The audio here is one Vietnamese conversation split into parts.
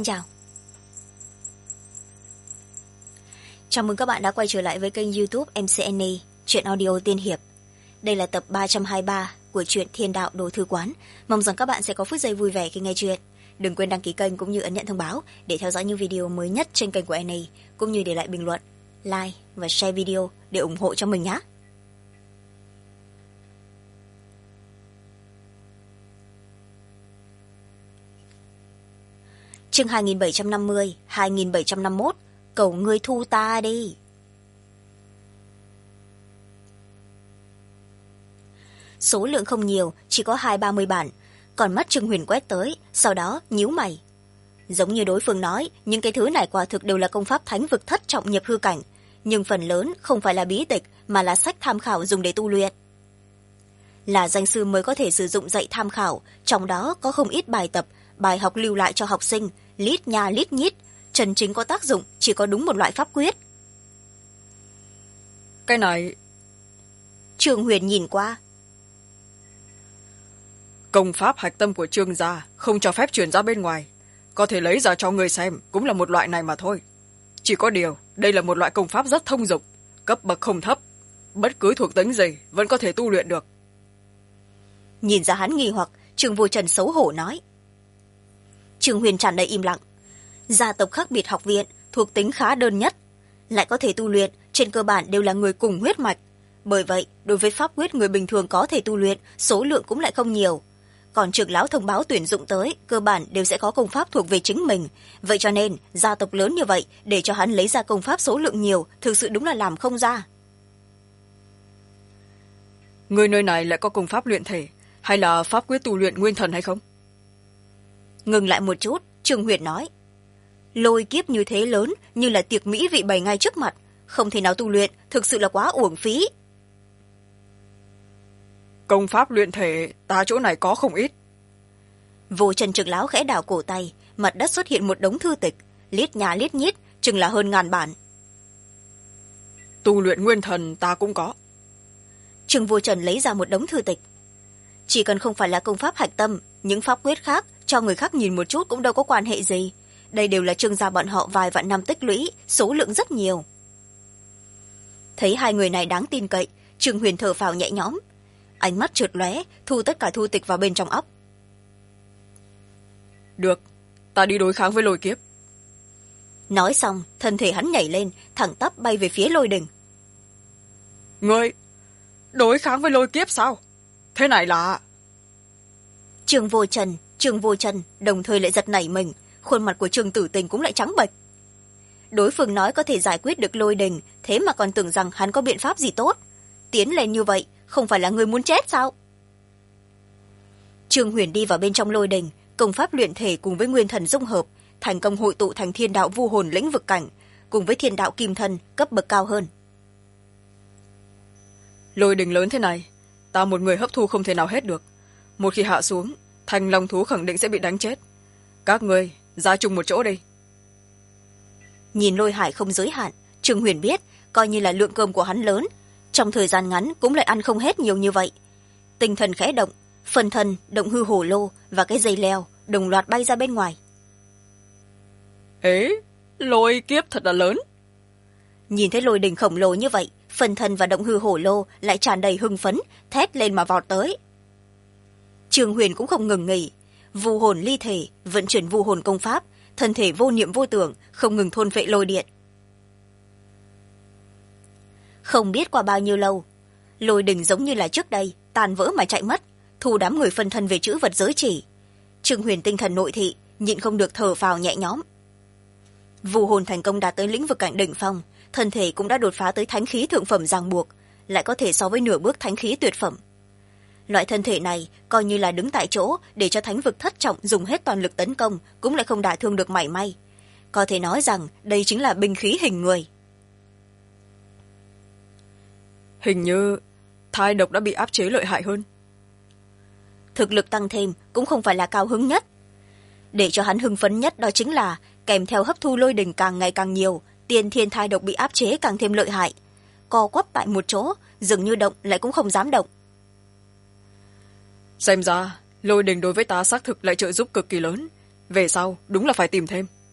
chào. Chào mừng các bạn đã quay trở lại với kênh YouTube MCNE, truyện audio tiên hiệp. Đây là tập 323 của truyện Thiên Đạo Đồ Thư Quán. Mong rằng các bạn sẽ có phút giây vui vẻ khi nghe truyện. Đừng quên đăng ký kênh cũng như ấn nhận thông báo để theo dõi những video mới nhất trên kênh của NE, cũng như để lại bình luận, like và share video để ủng hộ cho mình nhé. Chương 2750, 2751, cầu ngươi thu ta đi. Số lượng không nhiều, chỉ có 20-30 bản, còn mắt Trương Huyền quét tới, sau đó nhíu mày. Giống như đối phương nói, những cái thứ này quả thực đều là công pháp thánh vực thất trọng nhập hư cảnh, nhưng phần lớn không phải là bí tịch mà là sách tham khảo dùng để tu luyện. Là danh sư mới có thể sử dụng dạy tham khảo, trong đó có không ít bài tập, bài học lưu lại cho học sinh, lít nha lít nhít, chân chính có tác dụng chỉ có đúng một loại pháp quyết. Cái này... Trương Huyền nhìn qua. Công pháp hạch tâm của Trương gia không cho phép truyền ra bên ngoài, có thể lấy ra cho người xem cũng là một loại này mà thôi. Chỉ có điều đây là một loại công pháp rất thông dụng, cấp bậc không thấp, bất cứ thuộc tính gì vẫn có thể tu luyện được. Nhìn ra hắn nghi hoặc, Trương Vô Trần xấu hổ nói. Trương Huyền tràn đầy im lặng. Gia tộc khác biệt học viện thuộc tính khá đơn nhất, lại có thể tu luyện, trên cơ bản đều là người cùng huyết mạch. Bởi vậy đối với pháp quyết người bình thường có thể tu luyện, số lượng cũng lại không nhiều. Còn trưởng lão thông báo tuyển dụng tới, cơ bản đều sẽ có công pháp thuộc về chính mình. Vậy cho nên gia tộc lớn như vậy, để cho hắn lấy ra công pháp số lượng nhiều, thực sự đúng là làm không ra. Người nơi này lại có công pháp luyện thể, hay là pháp quyết tu luyện nguyên thần hay không? Ngừng lại một chút, Trương Huyền nói. Lôi kiếp như thế lớn, như là tiệc mỹ vị bày ngay trước mặt, không thể nào tu luyện, thực sự là quá uổng phí. Công pháp luyện thể ta chỗ này có không ít. Vô Trần trưởng lão khẽ đảo cổ tay, mặt đất xuất hiện một đống thư tịch, lít nhà lít nhít, chừng là hơn 1000 bản. Tu luyện nguyên thần ta cũng có. Trương Vô Trần lấy ra một đống thư tịch. Chỉ cần không phải là công pháp hạch tâm, những pháp quyết khác cho người khác nhìn một chút cũng đâu có quan hệ gì. Đây đều là Trương gia bọn họ vài vạn năm tích lũy, số lượng rất nhiều. Thấy hai người này đáng tin cậy, Trương Huyền thở phào nhẹ nhõm, ánh mắt trượt lóe, thu tất cả thư tịch vào bên trong óc. Được, ta đi đối kháng với lôi kiếp. Nói xong, thân thể hắn nhảy lên, thẳng tắp bay về phía lôi đình. Ngươi đối kháng với lôi kiếp sao? Thế này là... Trương Vô Trần đồng thời lại giật nảy mình, khuôn mặt của Trương Tử Tình cũng lại trắng bệch. Đối phương nói có thể giải quyết được lôi đình, thế mà còn tưởng rằng hắn có biện pháp gì tốt. Tiến lên như vậy, không phải là người muốn chết sao? Trương Huyền đi vào bên trong lôi đình, công pháp luyện thể cùng với nguyên thần dung hợp, thành công hội tụ thành thiên đạo vu hồn lĩnh vực cảnh, cùng với thiên đạo kim thân cấp bậc cao hơn. Lôi đình lớn thế này, ta một người hấp thu không thể nào hết được. Một khi hạ xuống, thành long thú khẳng định sẽ bị đánh chết. Các ngươi ra chung một chỗ đi. Nhìn lôi hải không giới hạn, Trương Huyền biết coi như là lượng cơm của hắn lớn, trong thời gian ngắn cũng lại ăn không hết nhiều như vậy. Tinh thần khẽ động, phần thân, động hư hổ lô và cái dây leo đồng loạt bay ra bên ngoài. Ế, lôi kiếp thật là lớn. Nhìn thấy lôi đình khổng lồ như vậy, phần thân và động hư hổ lô lại tràn đầy hưng phấn, thét lên mà vọt tới. Trương Huyền cũng không ngừng nghỉ, vu hồn ly thể, vận chuyển vu hồn công pháp, thân thể vô niệm vô tưởng, không ngừng thôn phệ lôi điện. Không biết qua bao nhiêu lâu, lôi đình giống như là trước đây, tàn vỡ mà chạy mất, thu đám người phân thân về chữ vật giới chỉ. Trương Huyền tinh thần nội thị, nhịn không được thở phào nhẹ nhõm. Vu hồn thành công đạt tới lĩnh vực cảnh đỉnh phong, thân thể cũng đã đột phá tới thánh khí thượng phẩm ràng buộc, lại có thể so với nửa bước thánh khí tuyệt phẩm. Loại thân thể này coi như là đứng tại chỗ để cho thánh vực thất trọng dùng hết toàn lực tấn công cũng lại không đả thương được mảy may. Có thể nói rằng đây chính là binh khí hình người. Hình như thai độc đã bị áp chế lợi hại hơn. Thực lực tăng thêm cũng không phải là cao hứng nhất. Để cho hắn hưng phấn nhất đó chính là kèm theo hấp thu lôi đình càng ngày càng nhiều, tiên thiên thai độc bị áp chế càng thêm lợi hại. Co quắp tại một chỗ, dường như động lại cũng không dám động. Xem ra lôi đình đối với ta xác thực lại trợ giúp cực kỳ lớn, về sau đúng là phải tìm thêm.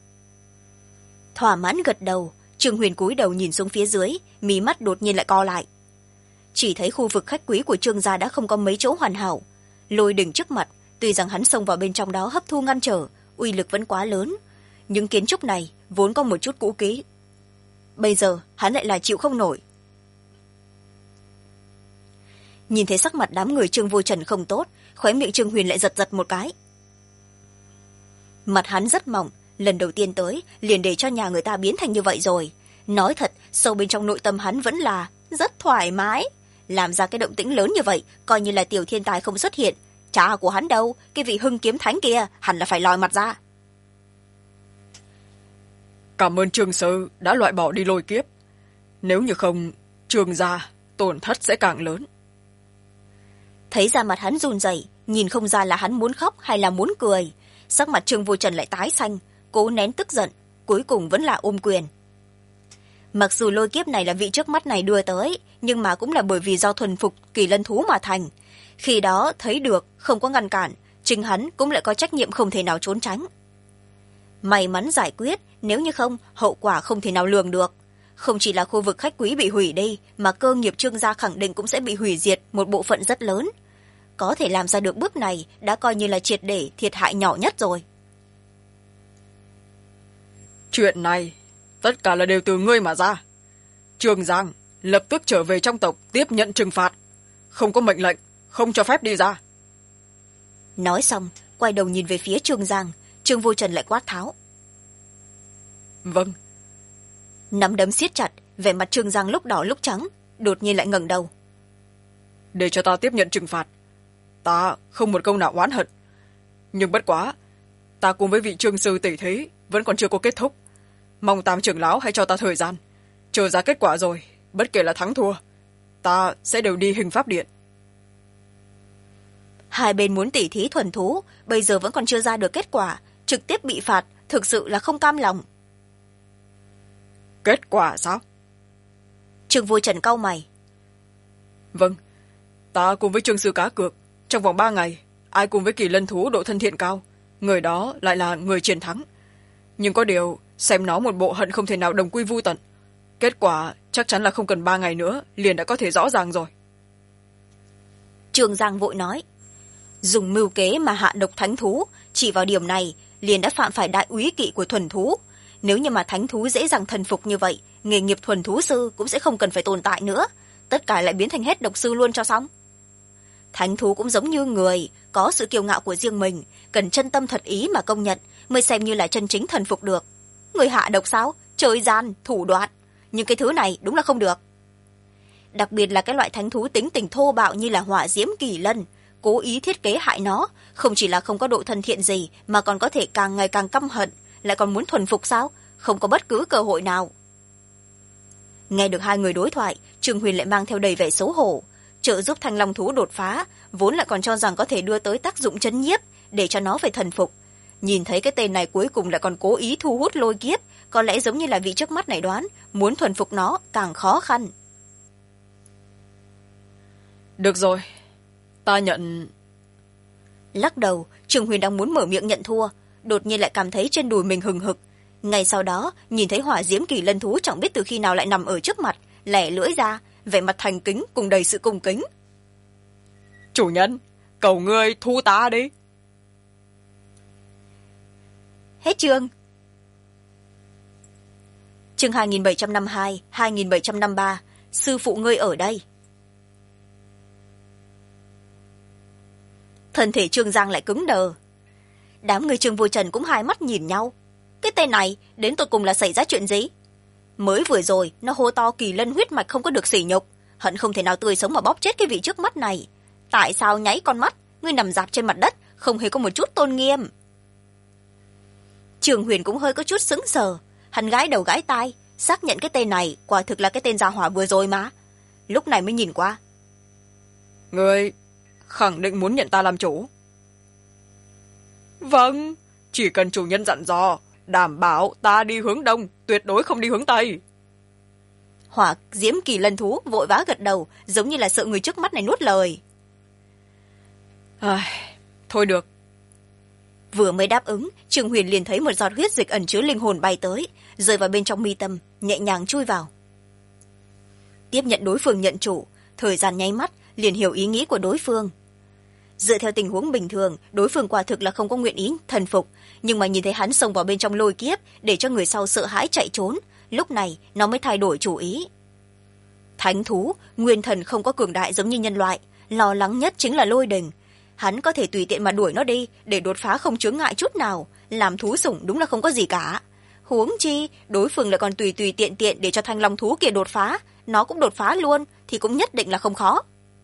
thỏa mãn gật đầu. Trương Huyền cúi đầu nhìn xuống phía dưới, mí mắt đột nhiên lại co lại. Chỉ thấy khu vực khách quý của Trương gia đã không có mấy chỗ hoàn hảo. Lôi đỉnh trước mặt, tuy rằng hắn xông vào bên trong đó hấp thu ngăn trở, uy lực vẫn quá lớn. Những kiến trúc này vốn có một chút cũ kỹ. Bây giờ hắn lại là chịu không nổi. Nhìn thấy sắc mặt đám người Trương Vô Trần không tốt, khóe miệng Trương Huyền lại giật giật một cái. Mặt hắn rất mỏng, lần đầu tiên tới liền để cho nhà người ta biến thành như vậy rồi. Nói thật, sâu bên trong nội tâm hắn vẫn là rất thoải mái. Làm ra cái động tĩnh lớn như vậy, coi như là tiểu thiên tài không xuất hiện. Cha của hắn đâu, cái vị Hưng Kiếm Thánh kia, hẳn là phải lòi mặt ra. Cảm ơn Trương sư đã loại bỏ đi lôi kiếp. Nếu như không, Trương gia tổn thất sẽ càng lớn. Thấy ra mặt hắn run rẩy, nhìn không ra là hắn muốn khóc hay là muốn cười. Sắc mặt Trương Vô Trần lại tái xanh, cố nén tức giận, cuối cùng vẫn là ôm quyền. Mặc dù lôi kiếp này là vị trước mắt này đưa tới, nhưng mà cũng là bởi vì do thuần phục kỳ lân thú mà thành. Khi đó thấy được, không có ngăn cản, chính hắn cũng lại có trách nhiệm không thể nào trốn tránh. May mắn giải quyết, nếu như không, hậu quả không thể nào lường được. Không chỉ là khu vực khách quý bị hủy đi, mà cơ nghiệp Trương gia khẳng định cũng sẽ bị hủy diệt một bộ phận rất lớn. Có thể làm ra được bước này đã coi như là triệt để thiệt hại nhỏ nhất rồi. Chuyện này tất cả là đều từ ngươi mà ra. Trương Giang lập tức trở về trong tộc tiếp nhận trừng phạt. Không có mệnh lệnh, không cho phép đi ra. Nói xong, quay đầu nhìn về phía Trương Giang, Trương Vô Trần lại quát tháo. Vâng. Nắm đấm siết chặt, vẻ mặt Trương Giang lúc đỏ lúc trắng, đột nhiên lại ngẩng đầu. Để cho ta tiếp nhận trừng phạt. Ta không một câu nào oán hận. Nhưng bất quá, ta cùng với vị Trương sư tỷ thí vẫn còn chưa có kết thúc. Mong Tam trưởng lão hãy cho ta thời gian. Chờ ra kết quả rồi, bất kể là thắng thua, ta sẽ đều đi hình pháp điện. Hai bên muốn tỉ thí thuần thú, bây giờ vẫn còn chưa ra được kết quả, trực tiếp bị phạt, thực sự là không cam lòng. Kết quả sao? Trương Vô Trần cau mày. Vâng, ta cùng với Trương sư cá cược, trong vòng 3 ngày, ai cùng với kỳ lân thú độ thân thiện cao, người đó lại là người chiến thắng. Nhưng có điều, xem nó một bộ hận không thể nào đồng quy vu tận. Kết quả chắc chắn là không cần 3 ngày nữa, liền đã có thể rõ ràng rồi. Trương Giang vội nói. Dùng mưu kế mà hạ độc thánh thú, chỉ vào điểm này, liền đã phạm phải đại úy kỵ của thuần thú. Nếu như mà thánh thú dễ dàng thần phục như vậy, nghề nghiệp thuần thú sư cũng sẽ không cần phải tồn tại nữa. Tất cả lại biến thành hết độc sư luôn cho xong. Thánh thú cũng giống như người, có sự kiêu ngạo của riêng mình, cần chân tâm thật ý mà công nhận, mới xem như là chân chính thần phục được. Người hạ độc sao? Chơi gian, thủ đoạn. Nhưng cái thứ này đúng là không được. Đặc biệt là cái loại thánh thú tính tình thô bạo như là hỏa diễm kỳ lân, cố ý thiết kế hại nó, không chỉ là không có độ thân thiện gì, mà còn có thể càng ngày càng căm hận, lại còn muốn thuần phục sao? Không có bất cứ cơ hội nào. Nghe được hai người đối thoại, Trương Huyền lại mang theo đầy vẻ xấu hổ. Trợ giúp thanh long thú đột phá, vốn lại còn cho rằng có thể đưa tới tác dụng chấn nhiếp, để cho nó phải thần phục. Nhìn thấy cái tên này cuối cùng lại còn cố ý thu hút lôi kiếp, có lẽ giống như là vị trước mắt này đoán, muốn thuần phục nó càng khó khăn. Được rồi, ta nhận. Lắc đầu, Trương Huyền đang muốn mở miệng nhận thua, đột nhiên lại cảm thấy trên đùi mình hừng hực. Ngay sau đó, nhìn thấy hỏa diễm kỳ lân thú chẳng biết từ khi nào lại nằm ở trước mặt, lẻ lưỡi ra, vẻ mặt thành kính cùng đầy sự cung kính. Chủ nhân, cầu ngươi thu ta đi. Hết chương. Chương 2752, 2753, sư phụ ngươi ở đây. Thân thể Trương Giang lại cứng đờ. Đám người Trương Vô Trần cũng hai mắt nhìn nhau. Cái tên này, đến tột cùng là xảy ra chuyện gì? Mới vừa rồi, nó hô to kỳ lân huyết mạch không có được sỉ nhục, hận không thể nào tươi sống mà bóp chết cái vị trước mắt này. Tại sao nháy con mắt, ngươi nằm dạp trên mặt đất, không hề có một chút tôn nghiêm? Trường Huyền cũng hơi có chút sững sờ, hắn gãi đầu gãi tai, xác nhận cái tên này quả thực là cái tên gia hỏa vừa rồi mà. Lúc này mới nhìn qua. Ngươi khẳng định muốn nhận ta làm chủ. Vâng, chỉ cần chủ nhân dặn dò, đảm bảo ta đi hướng đông, tuyệt đối không đi hướng tây. Hỏa diễm kỳ lân thú vội vã gật đầu, giống như là sợ người trước mắt này nuốt lời. Thôi được. vừa mới đáp ứng, Trương Huyền liền thấy một giọt huyết dịch ẩn chứa linh hồn bay tới, rơi vào bên trong mi tâm, nhẹ nhàng chui vào. Tiếp nhận đối phương nhận chủ, thời gian nháy mắt liền hiểu ý nghĩ của đối phương. Dựa theo tình huống bình thường, đối phương quả thực là không có nguyện ý thần phục, nhưng mà nhìn thấy hắn xông vào bên trong lôi kiếp để cho người sau sợ hãi chạy trốn, lúc này nó mới thay đổi chủ ý. Thánh thú, nguyên thần không có cường đại giống như nhân loại, lo lắng nhất chính là lôi đình. Hắn có thể tùy tiện mà đuổi nó đi để đột phá không chướng ngại chút nào, làm thú sủng đúng là không có gì cả. Huống chi đối phương lại còn tùy tùy tiện tiện để cho thanh long thú kia đột phá, nó cũng đột phá luôn thì cũng nhất định là không khó.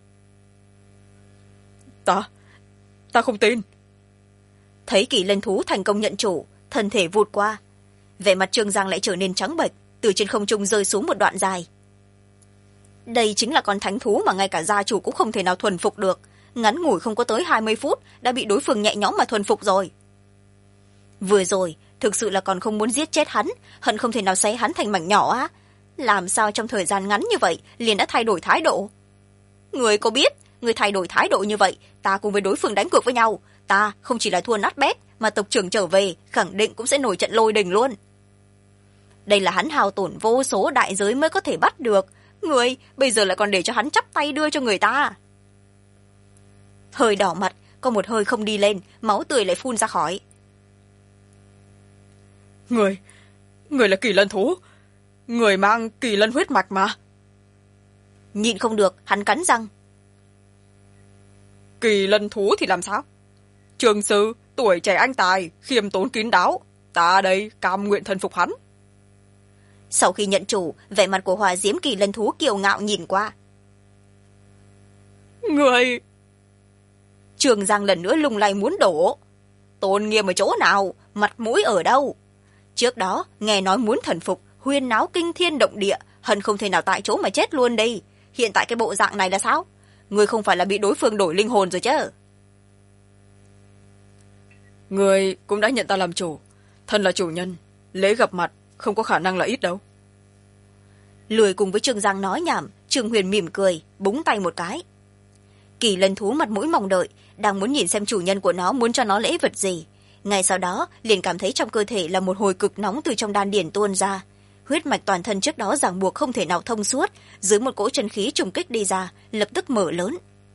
Ta không tin. Thấy Kỳ Lân thú thành công nhận chủ, thân thể vụt qua, vẻ mặt Trương Giang lại trở nên trắng bệch, từ trên không trung rơi xuống một đoạn dài. Đây chính là con thánh thú mà ngay cả gia chủ cũng không thể nào thuần phục được, ngắn ngủi không có tới 20 phút đã bị đối phương nhẹ nhõm mà thuần phục rồi. Vừa rồi thực sự là còn không muốn giết chết hắn, hận không thể nào xé hắn thành mảnh nhỏ á. Làm sao trong thời gian ngắn như vậy liền đã thay đổi thái độ? Người có biết, người thay đổi thái độ như vậy, ta cùng với đối phương đánh cược với nhau, ta không chỉ là thua nát bét mà tộc trưởng trở về khẳng định cũng sẽ nổi trận lôi đình luôn. Đây là hắn hao tổn vô số đại giới mới có thể bắt được, người bây giờ lại còn để cho hắn chắp tay đưa cho người ta. Hơi đỏ mặt, có một hơi không đi lên, máu tươi lại phun ra khỏi. Người là Kỳ Lân thú, người mang Kỳ Lân huyết mạch mà. Nhịn không được, hắn cắn răng. Kỳ Lân thú thì làm sao? Trường sư tuổi trẻ anh tài, khiêm tốn kín đáo, ta đây cam nguyện thần phục hắn. Sau khi nhận chủ, vẻ mặt của Hỏa Diễm Kỳ Lân thú kiêu ngạo nhìn qua. Người... Trường Giang lần nữa lung lay muốn đổ. Tôn nghiêm ở chỗ nào, mặt mũi ở đâu? Trước đó nghe nói muốn thần phục, huyên náo kinh thiên động địa, hận không thể nào tại chỗ mà chết luôn đi. Hiện tại cái bộ dạng này là sao? Người không phải là bị đối phương đổi linh hồn rồi chứ? Người cũng đã nhận ta làm chủ, thân là chủ nhân, lễ gặp mặt không có khả năng là ít đâu. Lười cùng với Trương Giang nói nhảm, Trương Huyền mỉm cười, búng tay một cái. Kỳ Lân thú mặt mũi mong đợi, đang muốn nhìn xem chủ nhân của nó muốn cho nó lễ vật gì. Ngay sau đó liền cảm thấy trong cơ thể là một hồi cực nóng từ trong đan điển tuôn ra. Huyết mạch toàn thân trước đó ràng buộc không thể nào thông suốt, dưới một cỗ chân khí trùng kích đi ra, lập tức mở lớn.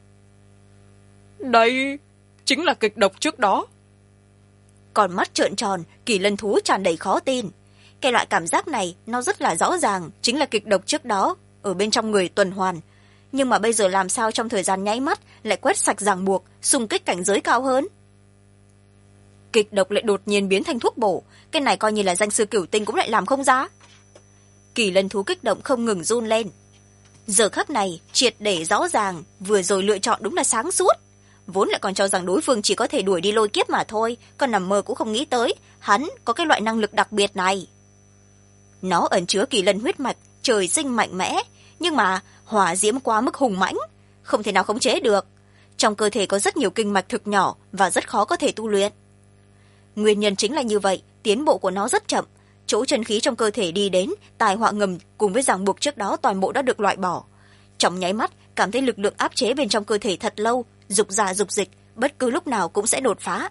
Đây chính là kịch độc trước đó. Còn mắt trợn tròn, Kỳ Lân thú tràn đầy khó tin. Cái loại cảm giác này nó rất là rõ ràng, chính là kịch độc trước đó ở bên trong người tuần hoàn. Nhưng mà bây giờ làm sao trong thời gian nháy mắt lại quét sạch ràng buộc, xung kích cảnh giới cao hơn? Kịch độc lại đột nhiên biến thành thuốc bổ, cái này coi như là danh sư cửu tinh cũng lại làm không ra. Kỳ Lân thú kích động không ngừng run lên. Giờ khắc này triệt để rõ ràng, vừa rồi lựa chọn đúng là sáng suốt. Vốn lại còn cho rằng đối phương chỉ có thể đuổi đi lôi kiếp mà thôi, còn nằm mơ cũng không nghĩ tới hắn có cái loại năng lực đặc biệt này. Nó ẩn chứa Kỳ Lân huyết mạch, trời sinh mạnh mẽ, nhưng mà hỏa diễm quá mức hùng mãnh, không thể nào khống chế được. Trong cơ thể có rất nhiều kinh mạch thực nhỏ và rất khó có thể tu luyện. Nguyên nhân chính là như vậy, tiến bộ của nó rất chậm. Chỗ chân khí trong cơ thể đi đến, tài họa ngầm cùng với ràng buộc trước đó toàn bộ đã được loại bỏ. Trong nháy mắt, cảm thấy lực lượng áp chế bên trong cơ thể thật lâu, dục ra dục dịch, bất cứ lúc nào cũng sẽ đột phá.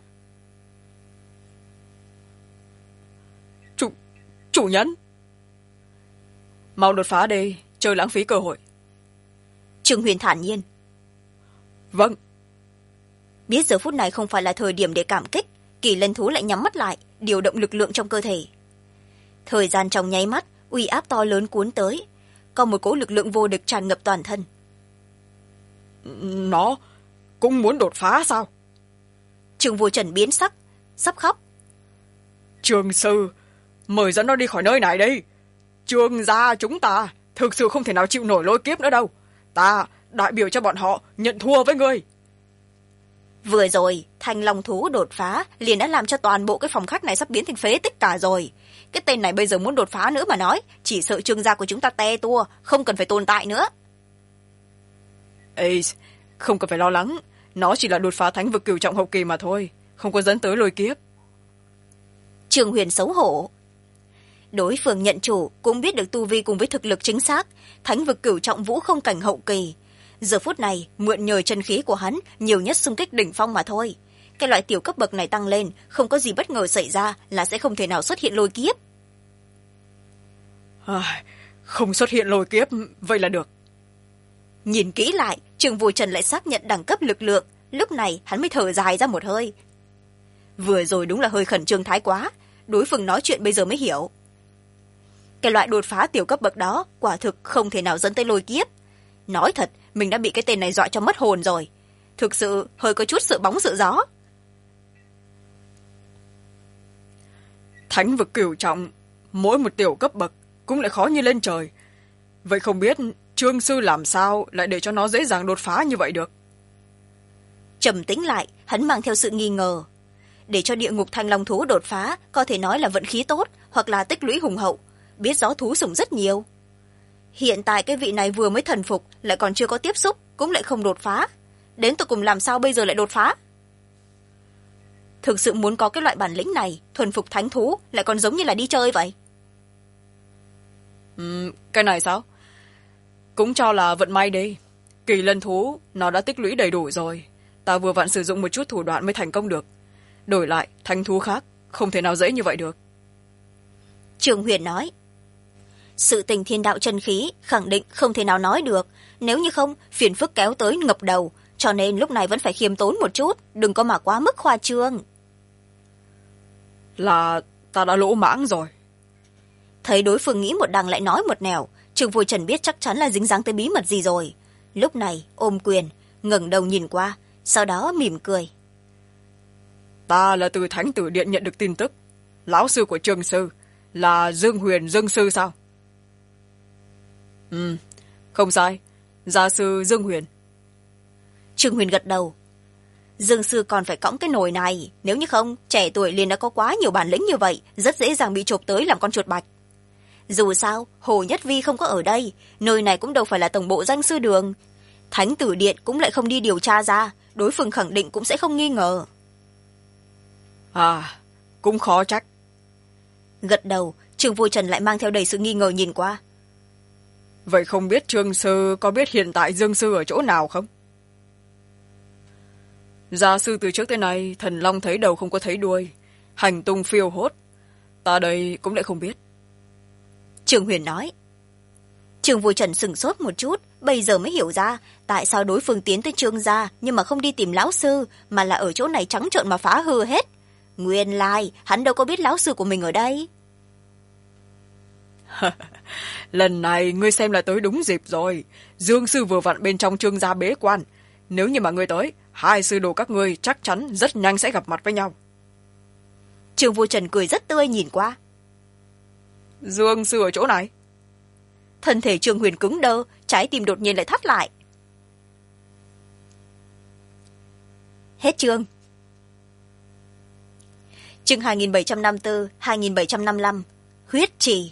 Chủ nhân, mau đột phá đi, chơi lãng phí cơ hội. Trương Huyền thản nhiên. Vâng. Biết giờ phút này không phải là thời điểm để cảm kích, Kỳ Lân thú lại nhắm mắt lại, điều động lực lượng trong cơ thể. Thời gian trong nháy mắt, uy áp to lớn cuốn tới, có một cỗ lực lượng vô địch tràn ngập toàn thân. Nó cũng muốn đột phá sao? Trương Vô Trần biến sắc, sắp khóc. Trương sư, mời dẫn nó đi khỏi nơi này đi. Trương gia chúng ta thực sự không thể nào chịu nổi lôi kiếp nữa đâu. Ta đại biểu cho bọn họ nhận thua với ngươi. Vừa rồi thanh long thú đột phá liền đã làm cho toàn bộ cái phòng khách này sắp biến thành phế tích cả rồi. Cái tên này bây giờ muốn đột phá nữa mà nói, chỉ sợ Trương gia của chúng ta te tua, không cần phải tồn tại nữa. Ê, không cần phải lo lắng, nó chỉ là đột phá thánh vực cửu trọng hậu kỳ mà thôi, không có dẫn tới lôi kiếp. Trương Huyền xấu hổ. Đối phương nhận chủ cũng biết được tu vi cùng với thực lực chính xác, thánh vực cửu trọng vũ không cảnh hậu kỳ. Giờ phút này mượn nhờ chân khí của hắn nhiều nhất xung kích đỉnh phong mà thôi. cái loại tiểu cấp bậc này tăng lên, không có gì bất ngờ xảy ra là sẽ không thể nào xuất hiện lôi kiếp. Không xuất hiện lôi kiếp, vậy là được. Nhìn kỹ lại, Trương Vô Trần lại xác nhận đẳng cấp lực lượng, lúc này hắn mới thở dài ra một hơi. Vừa rồi đúng là hơi khẩn trương thái quá, đối phương nói chuyện bây giờ mới hiểu. Cái loại đột phá tiểu cấp bậc đó quả thực không thể nào dẫn tới lôi kiếp. Nói thật, mình đã bị cái tên này dọa cho mất hồn rồi. Thực sự hơi có chút sợ bóng sợ gió. Thánh vực cửu trọng, mỗi một tiểu cấp bậc cũng lại khó như lên trời. Vậy không biết Trương sư làm sao lại để cho nó dễ dàng đột phá như vậy được? Trầm tĩnh lại, hắn mang theo sự nghi ngờ. Để cho địa ngục thanh long thú đột phá, có thể nói là vận khí tốt, hoặc là tích lũy hùng hậu, biết gió thú sủng rất nhiều. Hiện tại cái vị này vừa mới thần phục, lại còn chưa có tiếp xúc, cũng lại không đột phá. Đến tụi cùng làm sao bây giờ lại đột phá? Thực sự muốn có cái loại bản lĩnh này, thuần phục thánh thú lại còn giống như là đi chơi vậy. Cái này sao? Cũng cho là vận may đi. Kỳ lân thú nó đã tích lũy đầy đủ rồi, ta vừa vặn sử dụng một chút thủ đoạn mới thành công được. Đổi lại thánh thú khác không thể nào dễ như vậy được. Trường Huyền nói, sự tình thiên đạo chân khí khẳng định không thể nào nói được, nếu như không phiền phức kéo tới ngập đầu, cho nên lúc này vẫn phải khiêm tốn một chút, đừng có mà quá mức khoa trương. Là ta đã lỗ mãng rồi. Thấy đối phương nghĩ một đằng lại nói một nẻo, Trương Vô Trần biết chắc chắn là dính dáng tới bí mật gì rồi. Lúc này ôm quyền, ngẩng đầu nhìn qua, sau đó mỉm cười. Ta là từ Thánh Tử Điện nhận được tin tức, lão sư của Trương sư là Dương Huyền Dương sư sao? Không sai, gia sư Dương Huyền. Trương Huyền gật đầu. Dương sư còn phải cõng cái nồi này, nếu như không trẻ tuổi liền đã có quá nhiều bản lĩnh như vậy, rất dễ dàng bị chộp tới làm con chuột bạch. Dù sao Hồ Nhất Vi không có ở đây, nơi này cũng đâu phải là tổng bộ danh sư đường, Thánh Tử Điện cũng lại không đi điều tra ra, đối phương khẳng định cũng sẽ không nghi ngờ. Cũng khó trách. Gật đầu, Trương Vô Trần lại mang theo đầy sự nghi ngờ nhìn qua. Vậy không biết Trương sư có biết hiện tại Dương sư ở chỗ nào không? Gia sư từ trước tới nay thần long thấy đầu không có thấy đuôi, hành tung phiêu hốt, ta đây cũng lại không biết. Trương Huyền nói. Trương Vô Trần sửng sốt một chút, bây giờ mới hiểu ra tại sao đối phương tiến tới Trương gia nhưng mà không đi tìm lão sư, mà là ở chỗ này trắng trợn mà phá hư hết. Nguyên lai hắn đâu có biết lão sư của mình ở đây. Lần này ngươi xem là tới đúng dịp rồi, Dương sư vừa vặn bên trong Trương gia bế quan, nếu như mà ngươi tới, hai sư đồ các ngươi chắc chắn rất nhanh sẽ gặp mặt với nhau. Trương Vô Trần cười rất tươi nhìn qua. Dương sư ở chỗ này. Thân thể Trương Huyền cứng đơ, trái tim đột nhiên lại thắt lại. Hết chương. Chương 2754, 2755. Huyết trì.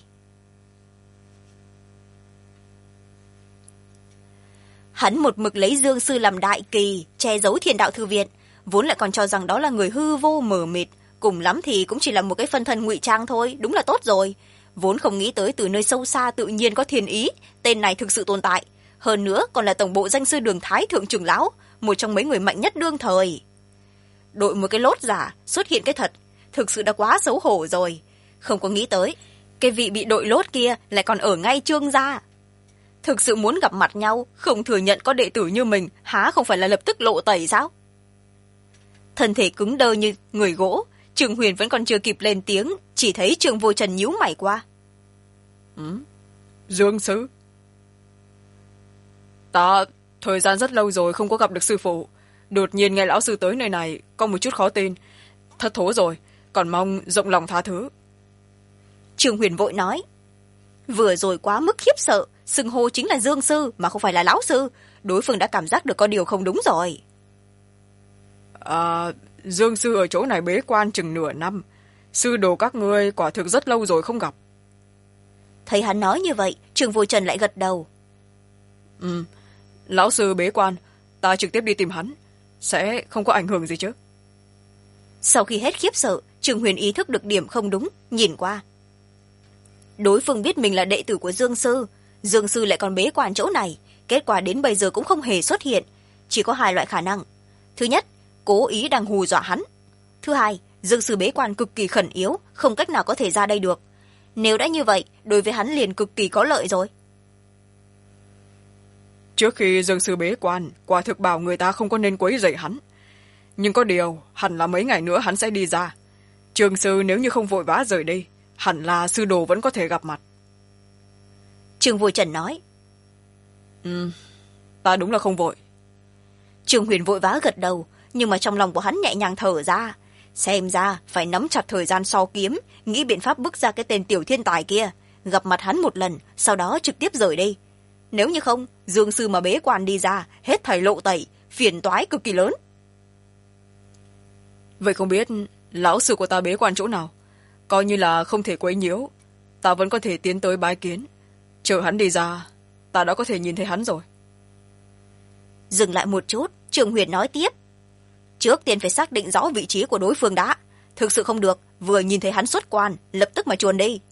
Hắn một mực lấy Dương sư làm đại kỳ, che giấu Thiên Đạo Thư Viện, vốn lại còn cho rằng đó là người hư vô mờ mịt, cùng lắm thì cũng chỉ là một cái phân thân ngụy trang thôi, đúng là tốt rồi. Vốn không nghĩ tới từ nơi sâu xa tự nhiên có thiên ý, tên này thực sự tồn tại, hơn nữa còn là tổng bộ danh sư đường Thái thượng trưởng lão, một trong mấy người mạnh nhất đương thời. Đội một cái lốt giả xuất hiện cái thật, thực sự đã quá xấu hổ rồi. Không có nghĩ tới cái vị bị đội lốt kia lại còn ở ngay Trương gia. Thực sự muốn gặp mặt nhau, không thừa nhận có đệ tử như mình, há không phải là lập tức lộ tẩy sao? Thân thể cứng đơ như người gỗ, Trương Huyền vẫn còn chưa kịp lên tiếng, chỉ thấy Trương Vô Trần nhíu mày qua. Dương sư, ta thời gian rất lâu rồi không có gặp được sư phụ, đột nhiên nghe lão sư tới nơi này có một chút khó tin, thất thố rồi, còn mong rộng lòng tha thứ. Trương Huyền vội nói, vừa rồi quá mức khiếp sợ, xưng hô chính là Dương sư mà không phải là lão sư, đối phương đã cảm giác được có điều không đúng rồi. Dương sư ở chỗ này bế quan chừng nửa năm, sư đồ các ngươi quả thực rất lâu rồi không gặp. Thấy hắn nói như vậy, Trương Vô Trần lại gật đầu. Lão sư bế quan, ta trực tiếp đi tìm hắn, sẽ không có ảnh hưởng gì chứ? Sau khi hết khiếp sợ, Trương Huyền ý thức được điểm không đúng, nhìn qua. Đối phương biết mình là đệ tử của Dương sư, Dương sư lại còn bế quan chỗ này, kết quả đến bây giờ cũng không hề xuất hiện, chỉ có hai loại khả năng. Thứ nhất, cố ý đang hù dọa hắn. Thứ hai, dương sư bế quan cực kỳ khẩn yếu, không cách nào có thể ra đây được. Nếu đã như vậy, đối với hắn liền cực kỳ có lợi rồi. Trước khi dương sư bế quan, quả thực bảo người ta không có nên quấy rầy hắn. Nhưng có điều, hẳn là mấy ngày nữa hắn sẽ đi ra. Trường sư nếu như không vội vã rời đi, hẳn là sư đồ vẫn có thể gặp mặt. Trương Vô Trần nói. Ta đúng là không vội. Trương Huyền vội vã gật đầu, nhưng mà trong lòng của hắn nhẹ nhàng thở ra. Xem ra phải nắm chặt thời gian so kiếm, nghĩ biện pháp bức ra cái tên tiểu thiên tài kia, gặp mặt hắn một lần, sau đó trực tiếp rời đi. Nếu như không, dương sư mà bế quan đi ra, hết thảy lộ tẩy, phiền toái cực kỳ lớn. Vậy không biết lão sư của ta bế quan chỗ nào? Coi như là không thể quấy nhiễu, ta vẫn có thể tiến tới bái kiến. Chờ hắn đi ra, ta đã có thể nhìn thấy hắn rồi. Dừng lại một chút, Trương Huyền nói tiếp. Trước tiên phải xác định rõ vị trí của đối phương đã. Thực sự không được, vừa nhìn thấy hắn xuất quan, lập tức mà chuồn đi.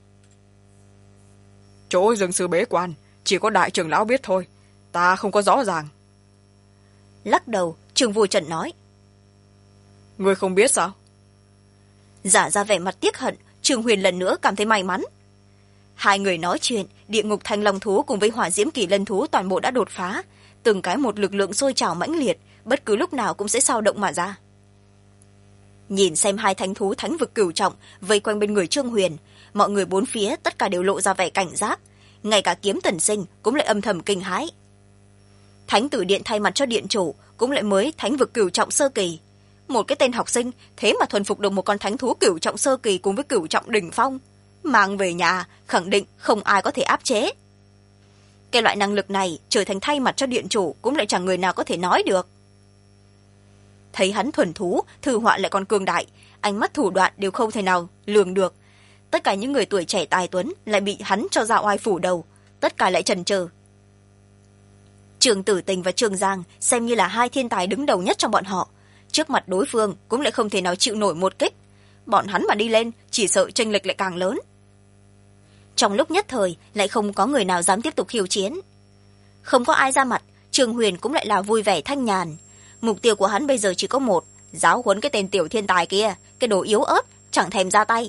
Chỗ dương sư bế quan, chỉ có đại trưởng lão biết thôi. Ta không có rõ ràng. Lắc đầu, Trương Vô Trần nói. Ngươi không biết sao? Giả ra vẻ mặt tiếc hận, Trương Huyền lần nữa cảm thấy may mắn. Hai người nói chuyện, địa ngục thanh long thú cùng với hỏa diễm kỳ lân thú toàn bộ đã đột phá. Từng cái một lực lượng sôi trào mãnh liệt, bất cứ lúc nào cũng sẽ sao động mà ra. Nhìn xem hai thánh thú thánh vực cửu trọng vây quanh bên người Trương Huyền, mọi người bốn phía tất cả đều lộ ra vẻ cảnh giác, ngay cả Kiếm Tần Sinh cũng lại âm thầm kinh hãi. Thánh tử điện thay mặt cho điện chủ cũng lại mới thánh vực cửu trọng sơ kỳ. Một cái tên học sinh thế mà thuần phục được một con thánh thú cửu trọng sơ kỳ cùng với cửu trọng đỉnh phong, mang về nhà khẳng định không ai có thể áp chế. Cái loại năng lực này trở thành thay mặt cho điện chủ cũng lại chẳng người nào có thể nói được. Thấy hắn thuần thú, thư họa lại còn cường đại, ánh mắt thủ đoạn đều không thể nào lường được. Tất cả những người tuổi trẻ tài tuấn lại bị hắn cho ra oai phủ đầu, tất cả lại chần chờ. Trường Tử Tình và Trường Giang xem như là hai thiên tài đứng đầu nhất trong bọn họ, trước mặt đối phương cũng lại không thể nào chịu nổi một kích. Bọn hắn mà đi lên, chỉ sợ chênh lệch lại càng lớn. Trong lúc nhất thời lại không có người nào dám tiếp tục khiêu chiến. Không có ai ra mặt, Trương Huyền cũng lại là vui vẻ thanh nhàn. Mục tiêu của hắn bây giờ chỉ có một, giáo huấn cái tên tiểu thiên tài kia, cái đồ yếu ớt chẳng thèm ra tay.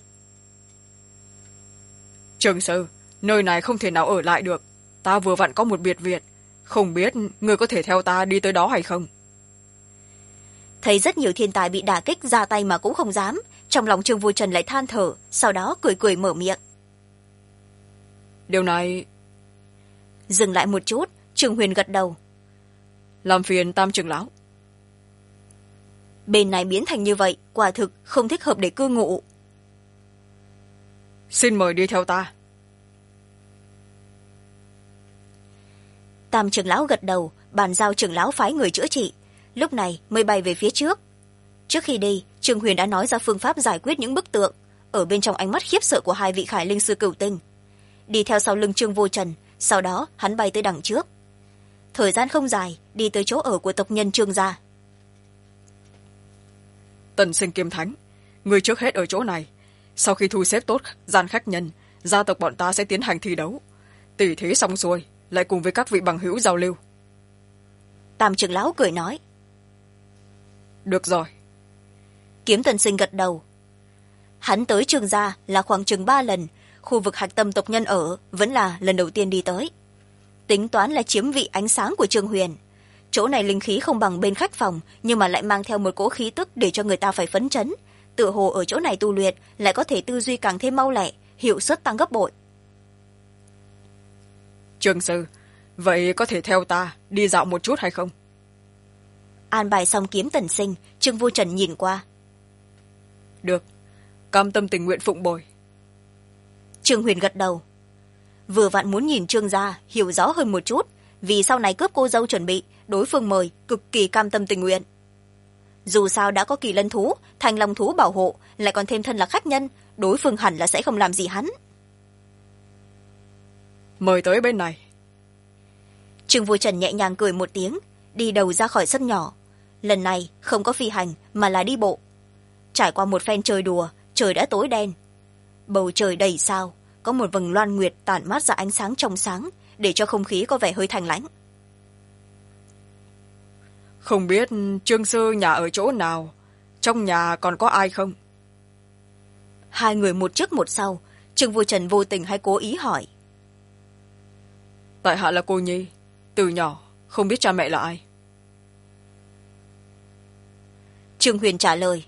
Trường sư, nơi này không thể nào ở lại được. Ta vừa vặn có một biệt viện, không biết người có thể theo ta đi tới đó hay không? Thấy rất nhiều thiên tài bị đả kích ra tay mà cũng không dám, trong lòng Trương Vô Trần lại than thở, sau đó cười cười mở miệng. Điều này... Dừng lại một chút, Trương Huyền gật đầu. Làm phiền Tam trưởng lão. Bên này biến thành như vậy, quả thực không thích hợp để cư ngụ. Xin mời đi theo ta. Tam trưởng lão gật đầu, bàn giao trưởng lão phái người chữa trị, lúc này mới bay về phía trước. Trước khi đi, Trương Huyền đã nói ra phương pháp giải quyết những bức tượng, ở bên trong ánh mắt khiếp sợ của hai vị khải linh sư cửu tinh. Đi theo sau lưng Trương Vô Trần, sau đó hắn bay tới đằng trước. Thời gian không dài, đi tới chỗ ở của tộc nhân Trương gia. Tần Sinh Kiếm Thánh, người trước hết ở chỗ này. Sau khi thu xếp tốt gian khách nhân, gia tộc bọn ta sẽ tiến hành thi đấu. Tỷ thí xong xuôi, lại cùng với các vị bằng hữu giao lưu. Tam trưởng lão cười nói. Được rồi. Kiếm Tần Sinh gật đầu. Hắn tới Trương gia là khoảng chừng 3 lần, khu vực hạch tâm tộc nhân ở vẫn là lần đầu tiên đi tới. Tính toán là chiếm vị ánh sáng của Trương Huyền. Chỗ này linh khí không bằng bên khách phòng, nhưng mà lại mang theo một cỗ khí tức để cho người ta phải phấn chấn. Tựa hồ ở chỗ này tu luyện lại có thể tư duy càng thêm mau lẹ, hiệu suất tăng gấp bội. Trương sư, vậy có thể theo ta đi dạo một chút hay không? An bài xong Kiếm Tần Sinh, Trương Vô Trần nhìn qua. Được, cam tâm tình nguyện phụng bồi. Trương Huyền gật đầu. Vừa vặn muốn nhìn Trương gia hiểu rõ hơn một chút, vì sau này cướp cô dâu chuẩn bị, đối phương mời cực kỳ cam tâm tình nguyện. Dù sao đã có kỳ lân thú, thanh long thú bảo hộ, lại còn thêm thân là khách nhân, đối phương hẳn là sẽ không làm gì hắn. Mời tới bên này. Trương Vô Trần nhẹ nhàng cười một tiếng, đi đầu ra khỏi sân nhỏ. Lần này không có phi hành mà là đi bộ. Trải qua một phen chơi đùa, trời đã tối đen. Bầu trời đầy sao, có một vầng loan nguyệt tản mát ra ánh sáng trong sáng, để cho không khí có vẻ hơi thanh lãnh. không biết trương sư nhà ở chỗ nào, trong nhà còn có ai không? Hai người một trước một sau, Trương Vô Trần vô tình hay cố ý hỏi. Tại hạ là cô nhi, từ nhỏ không biết cha mẹ là ai. Trương Huyền trả lời.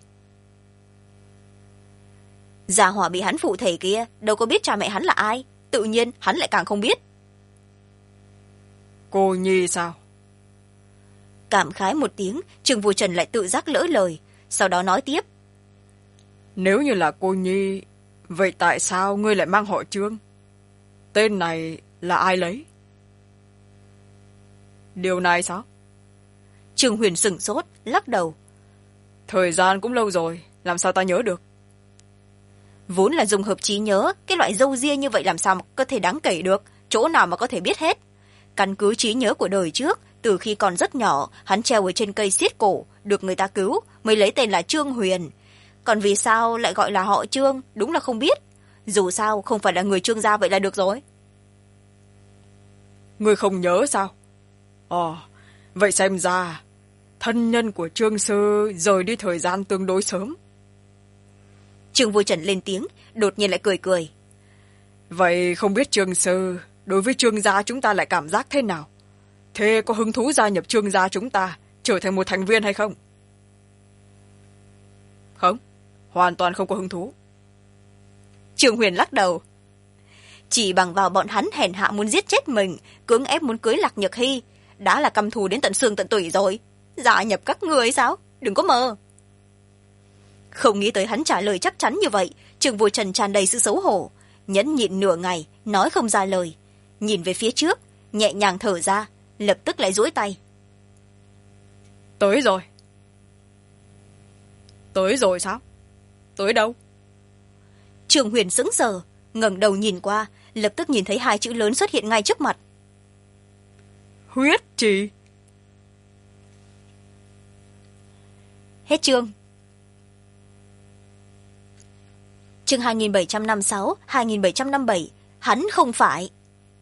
Gia hỏa bị hắn phụ thể kia đâu có biết cha mẹ hắn là ai, tự nhiên hắn lại càng không biết. Cô nhi sao? Cảm khái một tiếng, Trương Vô Trần lại tự giác lỡ lời, sau đó nói tiếp. Nếu như là cô nhi, vậy tại sao ngươi lại mang họ Trương? Tên này là ai lấy? Điều này sao? Trương Huyền sửng sốt, lắc đầu. Thời gian cũng lâu rồi, làm sao ta nhớ được? Vốn là dùng hợp trí nhớ, cái loại râu ria như vậy làm sao mà có thể đáng kể được, chỗ nào mà có thể biết hết. Căn cứ trí nhớ của đời trước, từ khi còn rất nhỏ, hắn treo ở trên cây xiết cổ, được người ta cứu, mới lấy tên là Trương Huyền. Còn vì sao lại gọi là họ Trương, đúng là không biết. Dù sao, không phải là người Trương gia vậy là được rồi. Ngươi không nhớ sao? Vậy xem ra, thân nhân của Trương sư rời đi thời gian tương đối sớm. Trương Vô Trần lên tiếng, đột nhiên lại cười cười. Vậy không biết Trương sư đối với Trương gia chúng ta lại cảm giác thế nào? Thế có hứng thú gia nhập Trương gia chúng ta, trở thành một thành viên hay không? Không, hoàn toàn không có hứng thú. Trương Huyền lắc đầu. Chỉ bằng vào bọn hắn hèn hạ muốn giết chết mình, cưỡng ép muốn cưới Lạc Nhược Hy, đã là căm thù đến tận xương tận tủy rồi. Gia nhập các ngươi sao? Đừng có mơ. Không nghĩ tới hắn trả lời chắc chắn như vậy, Trương Vô Trần tràn đầy sự xấu hổ, nhẫn nhịn nửa ngày, nói không ra lời. Nhìn về phía trước, nhẹ nhàng thở ra, lập tức lại duỗi tay. Tới rồi. Tới rồi sao? Tới đâu? Trương Huyền sững sờ, ngẩng đầu nhìn qua, lập tức nhìn thấy hai chữ lớn xuất hiện ngay trước mặt. Huyết trì. Hết chương. Chương 2756, 2757, hắn không phải.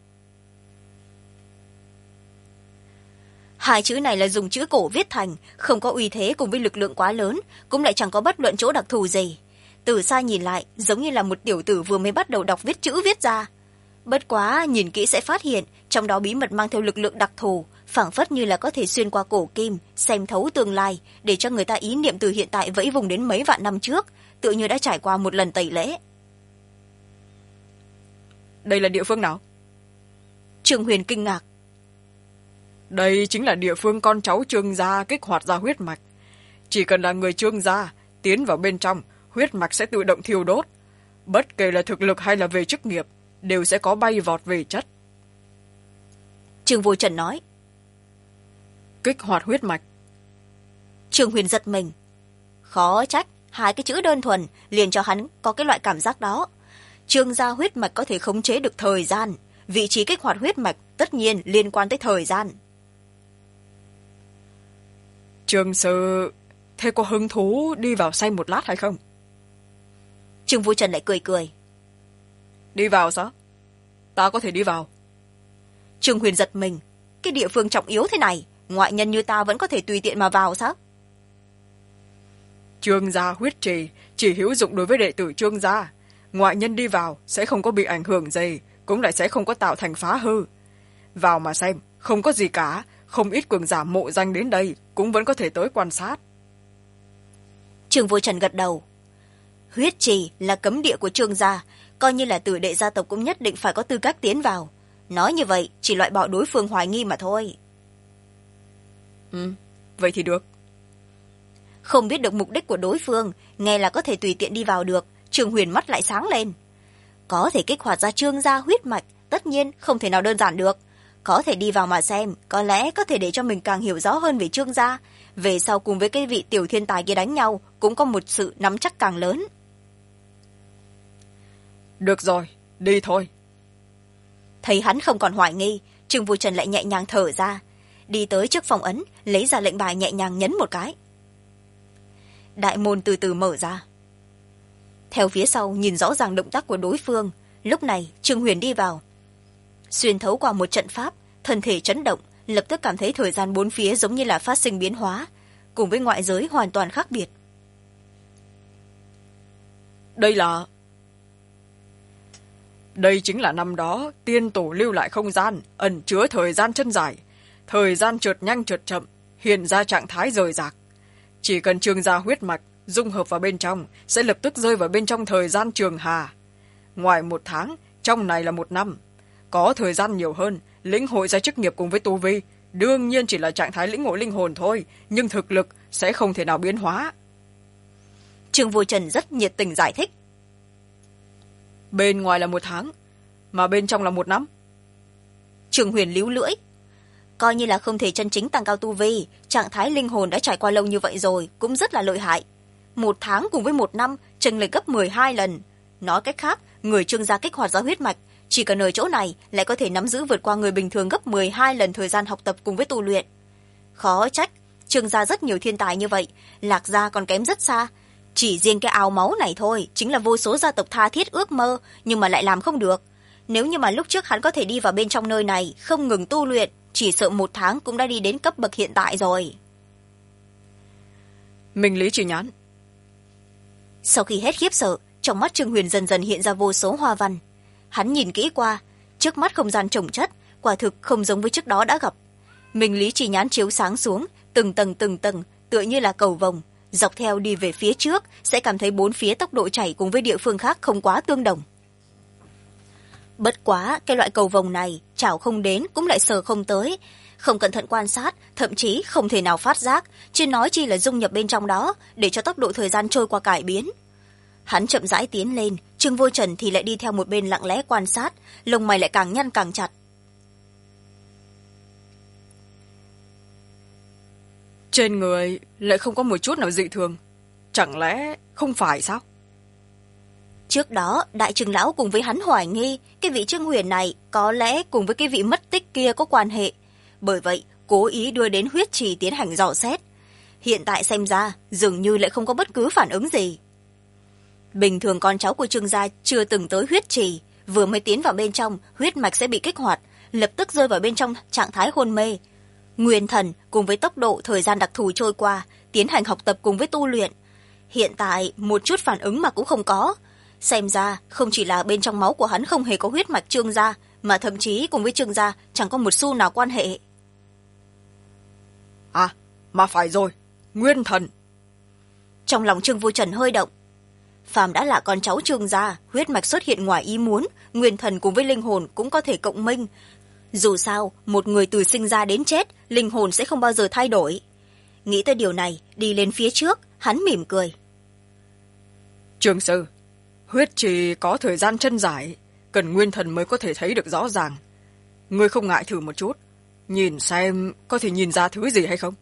Hai chữ này là dùng chữ cổ viết thành, không có uy thế cùng với lực lượng quá lớn, cũng lại chẳng có bất luận chỗ đặc thù gì. Từ xa nhìn lại, giống như là một tiểu tử vừa mới bắt đầu đọc viết chữ viết ra. Bất quá, nhìn kỹ sẽ phát hiện, trong đó bí mật mang theo lực lượng đặc thù, phảng phất như là có thể xuyên qua cổ kim, xem thấu tương lai, để cho người ta ý niệm từ hiện tại vẫy vùng đến mấy vạn năm trước, tựa như đã trải qua một lần tẩy lễ. Đây là địa phương nào? Trương Huyền kinh ngạc. Đây chính là địa phương con cháu Trương gia kích hoạt ra huyết mạch. Chỉ cần là người Trương gia tiến vào bên trong, huyết mạch sẽ tự động thiêu đốt. Bất kể là thực lực hay là về chức nghiệp, đều sẽ có bay vọt về chất. Trương Vô Trần nói. Kích hoạt huyết mạch. Trương Huyền giật mình. Khó trách, hai cái chữ đơn thuần liền cho hắn có cái loại cảm giác đó. Trương gia huyết mạch có thể khống chế được thời gian, vị trí kích hoạt huyết mạch tất nhiên liên quan tới thời gian. Trương sư, thế có hứng thú đi vào xem một lát hay không? Trương Vô Trần lại cười cười. Đi vào sao? Ta có thể đi vào. Trương Huyền giật mình. Cái địa phương trọng yếu thế này, ngoại nhân như ta vẫn có thể tùy tiện mà vào sao? Trương gia huyết trì chỉ hữu dụng đối với đệ tử Trương gia. Ngoại nhân đi vào sẽ không có bị ảnh hưởng gì, cũng lại sẽ không có tạo thành phá hư. Vào mà xem, không có gì cả, không ít cường giả mộ danh đến đây cũng vẫn có thể tới quan sát. Trương Vô Trần gật đầu. Huyết trì là cấm địa của Trương gia, coi như là tử đệ gia tộc cũng nhất định phải có tư cách tiến vào. Nói như vậy chỉ loại bỏ đối phương hoài nghi mà thôi. Vậy thì được. Không biết được mục đích của đối phương, nghe là có thể tùy tiện đi vào được. Trương Huyền mắt lại sáng lên. Có thể kích hoạt ra Trương gia huyết mạch, tất nhiên không thể nào đơn giản được. Có thể đi vào mà xem, có lẽ có thể để cho mình càng hiểu rõ hơn về Trương gia. Về sau cùng với cái vị tiểu thiên tài kia đánh nhau, cũng có một sự nắm chắc càng lớn. Được rồi, đi thôi. Thấy hắn không còn hoài nghi, Trương Vô Trần lại nhẹ nhàng thở ra. Đi tới trước phòng ấn, lấy ra lệnh bài nhẹ nhàng nhấn một cái. Đại môn từ từ mở ra. Theo phía sau nhìn rõ ràng động tác của đối phương, lúc này Trương Huyền đi vào. Xuyên thấu qua một trận pháp, thân thể chấn động, lập tức cảm thấy thời gian bốn phía giống như là phát sinh biến hóa, cùng với ngoại giới hoàn toàn khác biệt. Đây chính là năm đó tiên tổ lưu lại không gian ẩn chứa thời gian chân dài, thời gian trượt nhanh trượt chậm, hiện ra trạng thái rời rạc. Chỉ cần Trương gia huyết mạch dung hợp vào bên trong sẽ lập tức rơi vào bên trong thời gian trường hà. Ngoài 1 tháng, trong này là 1 năm. Có thời gian nhiều hơn, lĩnh hội ra chức nghiệp cùng với tu vi, đương nhiên chỉ là trạng thái lĩnh ngộ linh hồn thôi, nhưng thực lực sẽ không thể nào biến hóa. Trương Vô Trần rất nhiệt tình giải thích. Bên ngoài là 1 tháng, mà bên trong là 1 năm. Trương Huyền líu lưỡi. Coi như là không thể chân chính tăng cao tu vi, trạng thái linh hồn đã trải qua lâu như vậy rồi, cũng rất là lợi hại. 1 tháng cùng với 1 năm, chênh lệch gấp 12 lần. Nói cách khác, người Trương gia kích hoạt ra huyết mạch, chỉ cần ở chỗ này lại có thể nắm giữ vượt qua người bình thường gấp 12 lần thời gian học tập cùng với tu luyện. Khó trách, Trương gia rất nhiều thiên tài như vậy, Lạc gia còn kém rất xa. Chỉ riêng cái áo máu này thôi, chính là vô số gia tộc tha thiết ước mơ, nhưng mà lại làm không được. Nếu như mà lúc trước hắn có thể đi vào bên trong nơi này, không ngừng tu luyện, chỉ sợ 1 tháng cũng đã đi đến cấp bậc hiện tại rồi. Minh lý chỉ nhãn. Sau khi hết khiếp sợ, trong mắt Trương Huyền dần dần hiện ra vô số hoa văn. Hắn nhìn kỹ qua, trước mắt không gian chồng chất, quả thực không giống với trước đó đã gặp. Minh lý chỉ nhãn chiếu sáng xuống, từng tầng, tựa như là cầu vồng, dọc theo đi về phía trước sẽ cảm thấy 4 phía tốc độ chảy cùng với địa phương khác không quá tương đồng. Bất quá cái loại cầu vồng này chảo không đến cũng lại sờ không tới, không cẩn thận quan sát thậm chí không thể nào phát giác, chứ nói chi là dung nhập bên trong đó để cho tốc độ thời gian trôi qua cải biến. Hắn chậm rãi tiến lên, Trương Vô Trần thì lại đi theo một bên lặng lẽ quan sát, lông mày lại càng nhăn càng chặt. Trên người lại không có một chút nào dị thường, chẳng lẽ không phải sao? Trước đó đại trưởng lão cùng với hắn hoài nghi cái vị Trương Huyền này có lẽ cùng với cái vị mất tích kia có quan hệ, bởi vậy cố ý đưa đến huyết trì tiến hành dò xét. Hiện tại xem ra dường như lại không có bất cứ phản ứng gì. Bình thường con cháu của Trương gia chưa từng tới huyết trì, vừa mới tiến vào bên trong huyết mạch sẽ bị kích hoạt, lập tức rơi vào bên trong trạng thái hôn mê. Nguyên thần cùng với tốc độ thời gian đặc thù trôi qua, tiến hành học tập cùng với tu luyện. Hiện tại một chút phản ứng mà cũng không có. Xem ra không chỉ là bên trong máu của hắn không hề có huyết mạch Trương gia, mà thậm chí cùng với Trương gia chẳng có một xu nào quan hệ. À, mà phải rồi, nguyên thần. Trong lòng Trương Vô Trần hơi động. Phàm đã là con cháu Trương gia, huyết mạch xuất hiện ngoài ý muốn, nguyên thần cùng với linh hồn cũng có thể cộng minh. Dù sao, một người từ sinh ra đến chết, linh hồn sẽ không bao giờ thay đổi. Nghĩ tới điều này, đi lên phía trước, hắn mỉm cười. Trương sư, huyết trì có thời gian chân dài, cần nguyên thần mới có thể thấy được rõ ràng. Ngươi không ngại thử một chút, nhìn xem có thể nhìn ra thứ gì hay không?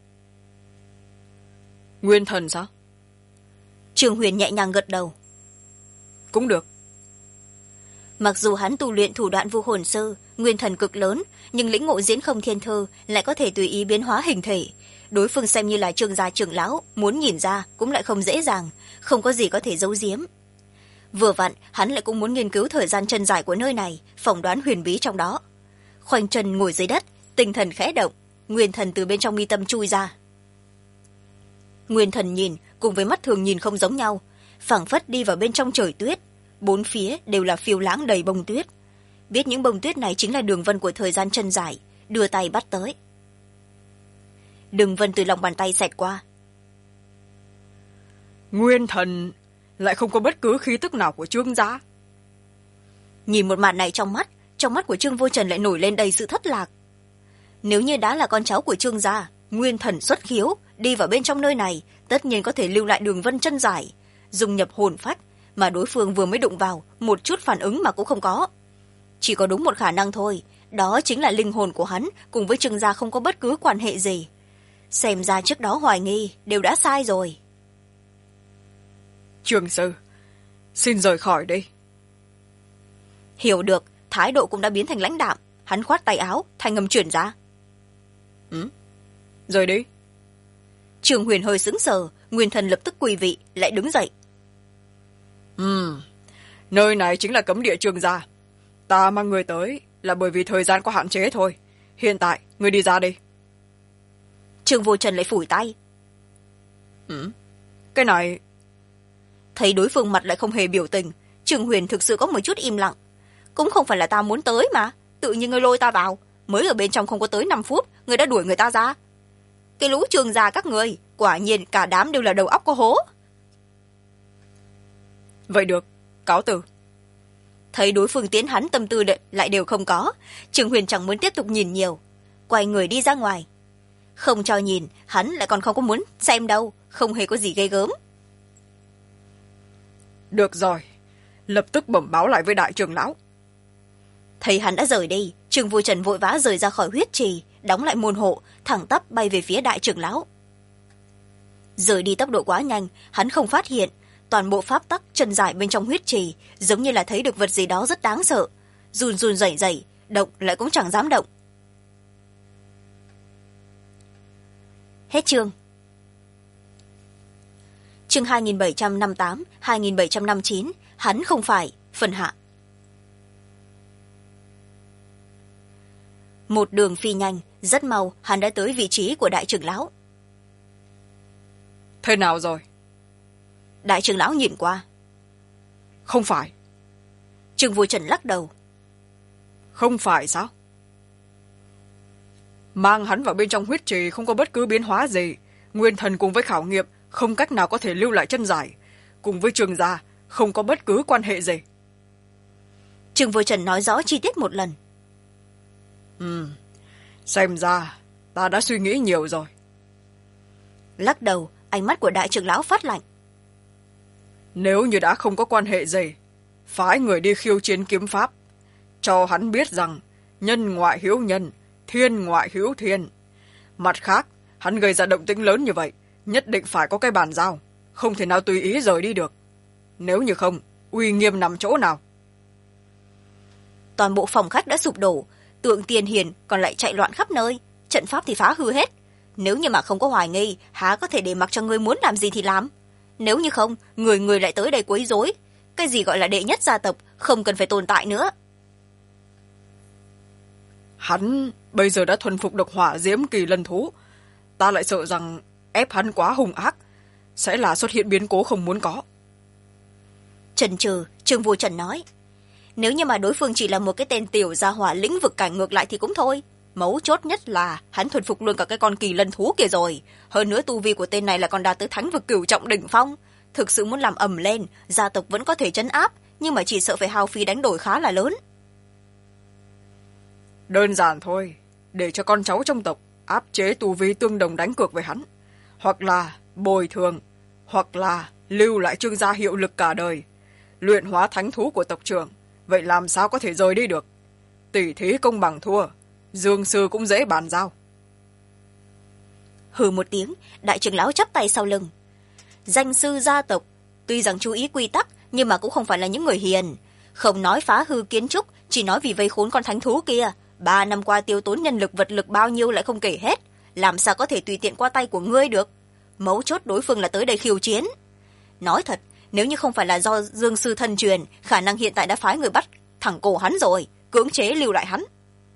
Nguyên thần sao? Trương Huyền nhẹ nhàng gật đầu. Cũng được. Mặc dù hắn tu luyện thủ đoạn vu hồn sư, nguyên thần cực lớn, nhưng lĩnh ngộ diễn không thiên thư lại có thể tùy ý biến hóa hình thể. Đối phương xem như là Trương gia trưởng lão, muốn nhìn ra cũng lại không dễ dàng, không có gì có thể giấu giếm. Vừa vặn, hắn lại cũng muốn nghiên cứu thời gian chân dài của nơi này, phỏng đoán huyền bí trong đó. Khoanh chân ngồi dưới đất, tinh thần khẽ động, nguyên thần từ bên trong mi tâm chui ra. Nguyên thần nhìn cùng với mắt thường nhìn không giống nhau, phảng phất đi vào bên trong trời tuyết, 4 phía đều là phiêu lãng đầy bông tuyết. Biết những bông tuyết này chính là đường vân của thời gian chân dài, đưa tay bắt tới. Đường vân từ lòng bàn tay xẹt qua. Nguyên thần lại không có bất cứ khí tức nào của Trương gia. Nhìn một màn này trong mắt của Trương Vô Trần lại nổi lên đầy sự thất lạc. Nếu như đã là con cháu của Trương gia, nguyên thần xuất khiếu, đi vào bên trong nơi này, tất nhiên có thể lưu lại đường vân chân dài, dung nhập hồn phách, mà đối phương vừa mới đụng vào, một chút phản ứng mà cũng không có. Chỉ có đúng một khả năng thôi, đó chính là linh hồn của hắn cùng với Trương gia không có bất cứ quan hệ gì. Xem ra trước đó hoài nghi đều đã sai rồi. Trương sư, xin rời khỏi đi. Hiểu được, thái độ cũng đã biến thành lãnh đạm, hắn khoát tay áo, thanh âm chuyển ra. Rời đi. Trương Huyền hơi sững sờ, nguyên thần lập tức quỳ vị, lại đứng dậy. Nơi này chính là cấm địa Trương gia. Ta mang người tới là bởi vì thời gian có hạn chế thôi. hiện tại người đi ra đi. Trương Vô Trần lại phủi tay. Cái này... Thấy đối phương mặt lại không hề biểu tình, Trương Huyền thực sự có một chút im lặng. Cũng không phải là ta muốn tới mà, tự nhiên ngươi lôi ta vào, mới ở bên trong không có tới 5 phút ngươi đã đuổi người ta ra. Cái lũ Trương gia các người, quả nhiên cả đám đều là đầu óc có hố. Vậy được, cáo từ. Thấy đối phương tiến hắn tâm tư lại đều không có, Trương Huyền chẳng muốn tiếp tục nhìn nhiều, quay người đi ra ngoài. Không cho nhìn, hắn lại còn không có muốn xem đâu, không hề có gì ghê gớm. Được rồi, lập tức bẩm báo lại với đại trưởng lão. Thấy hắn đã rời đi, Trương Vô Trần vội vã rời ra khỏi huyết trì, đóng lại môn hộ, thẳng tắp bay về phía đại trưởng lão. Rời đi tốc độ quá nhanh, hắn không phát hiện toàn bộ pháp tắc chân dài bên trong huyết trì giống như là thấy được vật gì đó rất đáng sợ, run run rẩy rẩy, động lại cũng chẳng dám động. Hết chương. Chương 2758, 2759, hắn không phải, phần hạ. Một đường phi nhanh, rất mau hắn đã tới vị trí của đại trưởng lão. Thế nào rồi? Đại trưởng lão nhìn qua. Không phải. Trương Vô Trần lắc đầu. Không phải sao? Mang hắn vào bên trong huyết trì không có bất cứ biến hóa gì. Nguyên thần cùng với khảo nghiệm không cách nào có thể lưu lại chân giải. Cùng với Trương gia không có bất cứ quan hệ gì. Trương Vô Trần nói rõ chi tiết một lần. Xem ra ta đã suy nghĩ nhiều rồi. Lắc đầu, ánh mắt của đại trưởng lão phát lạnh. Nếu như đã không có quan hệ gì, phái người đi khiêu chiến kiếm pháp, cho hắn biết rằng nhân ngoại hữu nhân, thiên ngoại hữu thiên. Mặt khác, hắn gây ra động tĩnh lớn như vậy, nhất định phải có cái bàn giao, không thể nào tùy ý rời đi được. Nếu như không, uy nghiêm nằm chỗ nào? Toàn bộ phòng khách đã sụp đổ, tượng tiền hiền còn lại chạy loạn khắp nơi, trận pháp thì phá hư hết. Nếu như mà không có hoài nghi, há có thể để mặc cho ngươi muốn làm gì thì làm. Nếu như không, người lại tới đây quấy rối. Cái gì gọi là đệ nhất gia tộc không cần phải tồn tại nữa. Hắn bây giờ đã thuần phục được hỏa diễm kỳ lân thú, ta lại sợ rằng ép hắn quá hung ác sẽ là xuất hiện biến cố không muốn có. Chần chừ, Trương Vô Trần nói, nếu như mà đối phương chỉ là một cái tên tiểu gia hỏa lĩnh vực cảnh ngược lại thì cũng thôi. Mấu chốt nhất là hắn thuần phục luôn cả cái con kỳ lân thú kia rồi. Hơn nữa tu vi của tên này là còn đạt tới thánh vực cửu trọng đỉnh phong. Thực sự muốn làm ầm lên, gia tộc vẫn có thể trấn áp, nhưng mà chỉ sợ phải hao phí đánh đổi khá là lớn. Đơn giản thôi, để cho con cháu trong tộc áp chế tu vi tương đồng đánh cược với hắn, hoặc là bồi thường, hoặc là lưu lại Trương gia hiệu lực cả đời, luyện hóa thánh thú của tộc trưởng. Vậy làm sao có thể rời đi được? Tỷ thí công bằng thua, Dương sư cũng dễ bàn giao. Hừ một tiếng, đại trưởng lão chắp tay sau lưng. Danh sư gia tộc tuy rằng chú ý quy tắc, nhưng mà cũng không phải là những người hiền. Không nói phá hư kiến trúc, chỉ nói vì vây khốn con thánh thú kia, 3 năm qua tiêu tốn nhân lực vật lực bao nhiêu lại không kể hết, làm sao có thể tùy tiện qua tay của ngươi được. Mấu chốt đối phương là tới đây khiêu chiến. Nói thật, nếu như không phải là do Dương sư thân truyền, khả năng hiện tại đã phái người bắt thẳng cổ hắn rồi, cưỡng chế lưu lại hắn.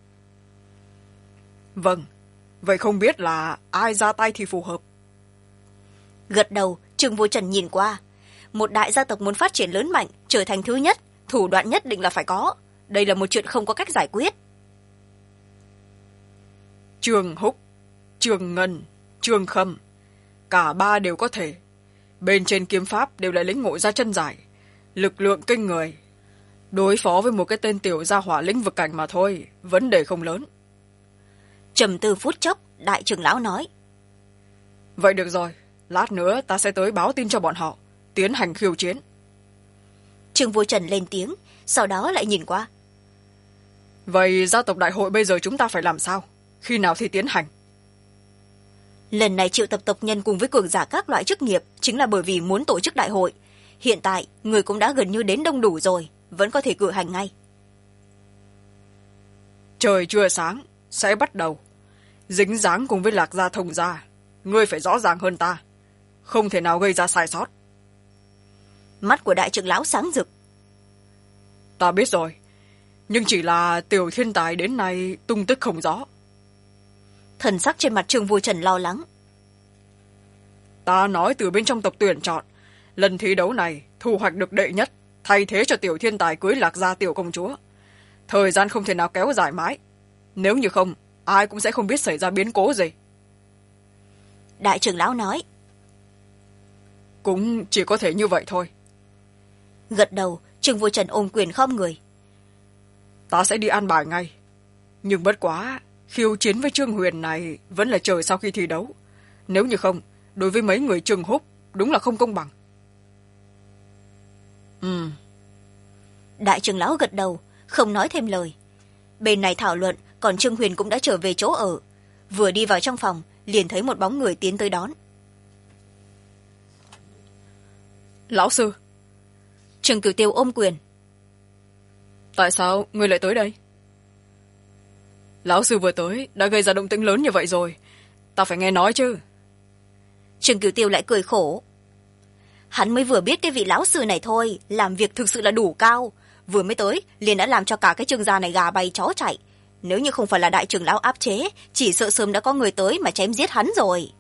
Vâng, vậy không biết là ai ra tay thì phù hợp? Gật đầu, Trương Vô Trần nhìn qua. Một đại gia tộc muốn phát triển lớn mạnh, trở thành thứ nhất, thủ đoạn nhất định là phải có. Đây là một chuyện không có cách giải quyết. Trương Húc, Trương Ngân, Trương Khâm, cả 3 đều có thể. Bên trên kiếm pháp đều là lĩnh ngộ ra chân giải, lực lượng kinh người. Đối phó với một cái tên tiểu gia hỏa lĩnh vực cảnh mà thôi, vấn đề không lớn. Trầm tư phút chốc, đại trưởng lão nói. Vậy được rồi, lát nữa ta sẽ tới báo tin cho bọn họ, tiến hành khiêu chiến. Trương Vô Trần lên tiếng, sau đó lại nhìn qua. Vậy gia tộc đại hội bây giờ chúng ta phải làm sao? Khi nào thì tiến hành? Lần này triệu tập tộc nhân cùng với cường giả các loại chức nghiệp chính là bởi vì muốn tổ chức đại hội. Hiện tại, người cũng đã gần như đến đông đủ rồi, vẫn có thể cử hành ngay. Trời chưa sáng, sẽ bắt đầu. Dính dáng cùng với Lạc gia Thông gia, ngươi phải rõ ràng hơn ta, không thể nào gây ra sai sót. Mắt của đại trưởng lão sáng rực. Ta biết rồi, nhưng chỉ là tiểu thiên tài đến nay tung tích không rõ, Thần sắc trên mặt Trương Vô Trần lo lắng. Ta nói từ bên trong tộc tuyển chọn, lần thi đấu này thu hoạch được đệ nhất, thay thế cho tiểu thiên tài cưới Lạc Gia tiểu công chúa. Thời gian không thể nào kéo dài mãi, nếu như không ai cũng sẽ không biết xảy ra biến cố gì. Đại trưởng lão nói. Cũng chỉ có thể như vậy thôi. Gật đầu, Trương Vô Trần ôm quyền khom người. Ta sẽ đi an bài ngay, nhưng bất quá khiêu chiến với Trương Huyền này vẫn là chờ sau khi thi đấu. Nếu như không, đối với mấy người Trương Húc đúng là không công bằng. Đại trưởng lão gật đầu, không nói thêm lời. Bên này thảo luận, còn Trương Huyền cũng đã trở về chỗ ở. Vừa đi vào trong phòng, liền thấy một bóng người tiến tới đón. Lão sư. Trương Cửu Tiêu ôm quyền. Tại sao ngươi lại tới đây? Lão sư vừa tới đã gây ra động tĩnh lớn như vậy rồi, ta phải nghe nói chứ. Trương Cửu Tiêu lại cười khổ. Hắn mới vừa biết cái vị lão sư này thôi, làm việc thực sự là đủ cao. Vừa mới tới liền đã làm cho cả cái Trương gia này gà bay chó chạy. Nếu như không phải là đại trưởng lão áp chế, chỉ sợ sớm đã có người tới mà chém giết hắn rồi.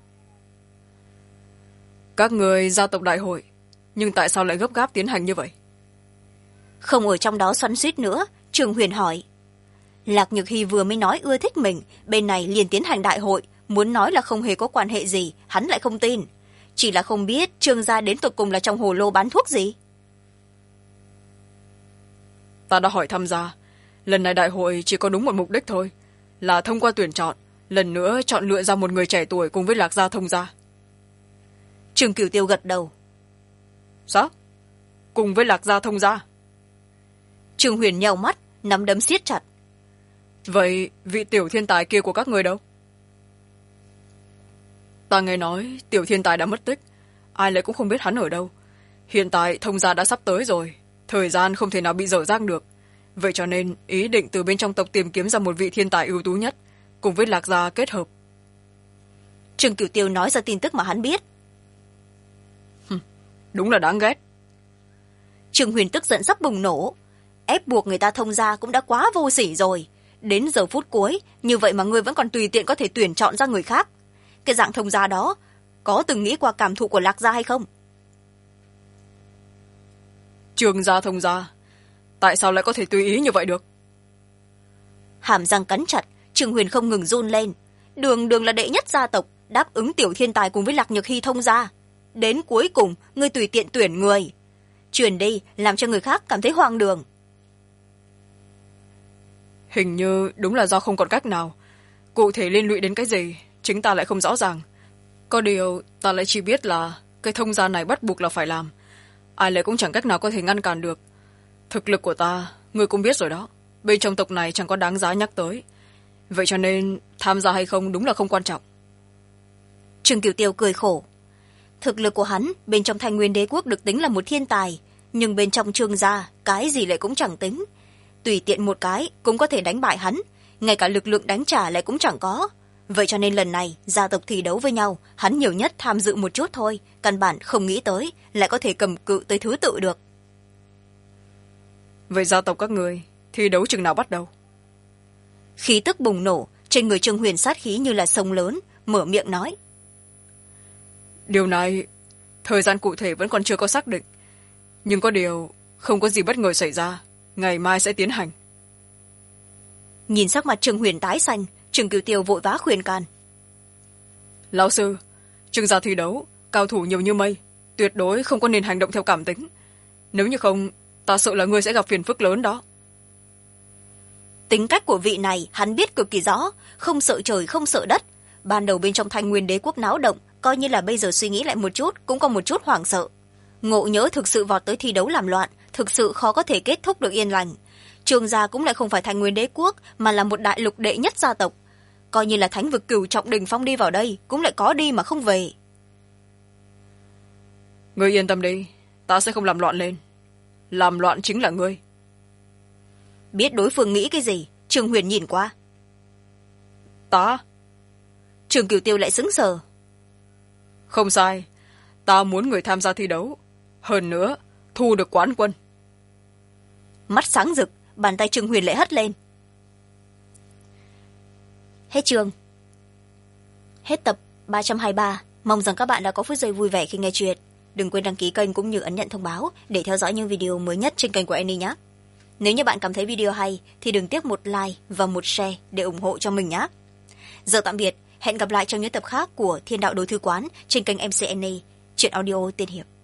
Các người gia tộc đại hội, nhưng tại sao lại gấp gáp tiến hành như vậy? Không ở trong đó xoắn xuýt nữa, Trương Huyền hỏi. Lạc Nhược Hy vừa mới nói ưa thích mình, bên này liền tiến hành đại hội, muốn nói là không hề có quan hệ gì, hắn lại không tin. Chỉ là không biết Trương gia đến tột cùng là trong hồ lô bán thuốc gì. Ta đã hỏi tham gia, lần này đại hội chỉ có đúng một mục đích thôi, là thông qua tuyển chọn, lần nữa chọn lựa ra một người trẻ tuổi cùng với Lạc gia thông gia. Trương Cửu Tiêu gật đầu. Sao? Cùng với Lạc gia thông gia? Trương Huyền nheo mắt, nắm đấm siết chặt. Vậy vị tiểu thiên tài kia của các người đâu? Ta nghe nói tiểu thiên tài đã mất tích, ai lại cũng không biết hắn ở đâu. Hiện tại thông gia đã sắp tới rồi, thời gian không thể nào bị dở dang được. Vậy cho nên ý định từ bên trong tộc tìm kiếm ra một vị thiên tài ưu tú nhất, cùng với Lạc gia kết hợp. Trương Cửu Tiêu nói ra tin tức mà hắn biết. Đúng là đáng ghét. Trương Huyền tức giận sắp bùng nổ. Ép buộc người ta thông gia cũng đã quá vô sỉ rồi. Đến giờ phút cuối, như vậy mà ngươi vẫn còn tùy tiện có thể tuyển chọn ra người khác. Cái dạng thông gia đó, có từng nghĩ qua cảm thụ của Lạc gia hay không? Trương gia thông gia, tại sao lại có thể tùy ý như vậy được? Hàm răng cắn chặt, Trương Huyền không ngừng run lên. Đường đường là đệ nhất gia tộc, đáp ứng tiểu thiên tài cùng với Lạc Nhược Hy thông gia. Đến cuối cùng, ngươi tùy tiện tuyển người. Truyền đi, làm cho người khác cảm thấy hoang đường. Hình như đúng là do không còn cách nào. Cụ thể liên lụy đến cái gì, chính ta lại không rõ ràng. Có điều, ta lại chỉ biết là cái thông gia này bắt buộc là phải làm. Ai lại cũng chẳng cách nào có thể ngăn cản được. Thực lực của ta, ngươi cũng biết rồi đó. Bên trong tộc này chẳng có đáng giá nhắc tới. Vậy cho nên, tham gia hay không đúng là không quan trọng. Trương Cửu Tiêu cười khổ. Thực lực của hắn, bên trong Thanh Nguyên Đế quốc được tính là một thiên tài. Nhưng bên trong Trương gia, cái gì lại cũng chẳng tính. Tùy tiện một cái, cũng có thể đánh bại hắn. Ngay cả lực lượng đánh trả lại cũng chẳng có. Vậy cho nên lần này, gia tộc thi đấu với nhau, hắn nhiều nhất tham dự một chút thôi. Căn bản không nghĩ tới, lại có thể cầm cự tới thứ tự được. Vậy gia tộc các người, thi đấu chừng nào bắt đầu? Khí tức bùng nổ, trên người Trương Huyền sát khí như là sông lớn, mở miệng nói. Điều này, thời gian cụ thể vẫn còn chưa có xác định. Nhưng có điều, không có gì bất ngờ xảy ra, ngày mai sẽ tiến hành. Nhìn sắc mặt Trương Huyền tái xanh, Trương Cửu Tiêu vội vã khuyên can. Lão sư, Trương gia thi đấu, cao thủ nhiều như mây, tuyệt đối không có nên hành động theo cảm tính. Nếu như không, ta sợ là ngươi sẽ gặp phiền phức lớn đó. Tính cách của vị này hắn biết cực kỳ rõ, không sợ trời không sợ đất. Ban đầu bên trong Thanh Nguyên Đế quốc náo động, coi như là bây giờ suy nghĩ lại một chút cũng có một chút hoảng sợ. Ngộ nhỡ thực sự vọt tới thi đấu làm loạn, thực sự khó có thể kết thúc được yên lành. Trương gia cũng lại không phải Thanh Nguyên Đế quốc, mà là một đại lục đệ nhất gia tộc. Coi như là thánh vực cửu trọng đỉnh phong đi vào đây, cũng lại có đi mà không về. Ngươi yên tâm đi, ta sẽ không làm loạn lên. Làm loạn chính là ngươi. Biết đối phương nghĩ cái gì, Trương Huyền nhìn qua. Ta? Trương Cửu Tiêu lại sững sờ. Không sai, ta muốn người tham gia thi đấu. Hơn nữa, thu được quán quân. Mắt sáng rực, bàn tay Trương Huyền lại hất lên. Hết chương. hết tập 323. Mong rằng các bạn đã có phút giây vui vẻ khi nghe chuyện. Đừng quên đăng ký kênh cũng như ấn nhận thông báo để theo dõi những video mới nhất trên kênh của Annie nhé. Nếu như bạn cảm thấy video hay thì đừng tiếc một like và một share để ủng hộ cho mình nhé. Giờ tạm biệt, hẹn gặp lại trong những tập khác của Thiên đạo Đối Thư Quán trên kênh MC Annie, chuyện audio tiên hiệp.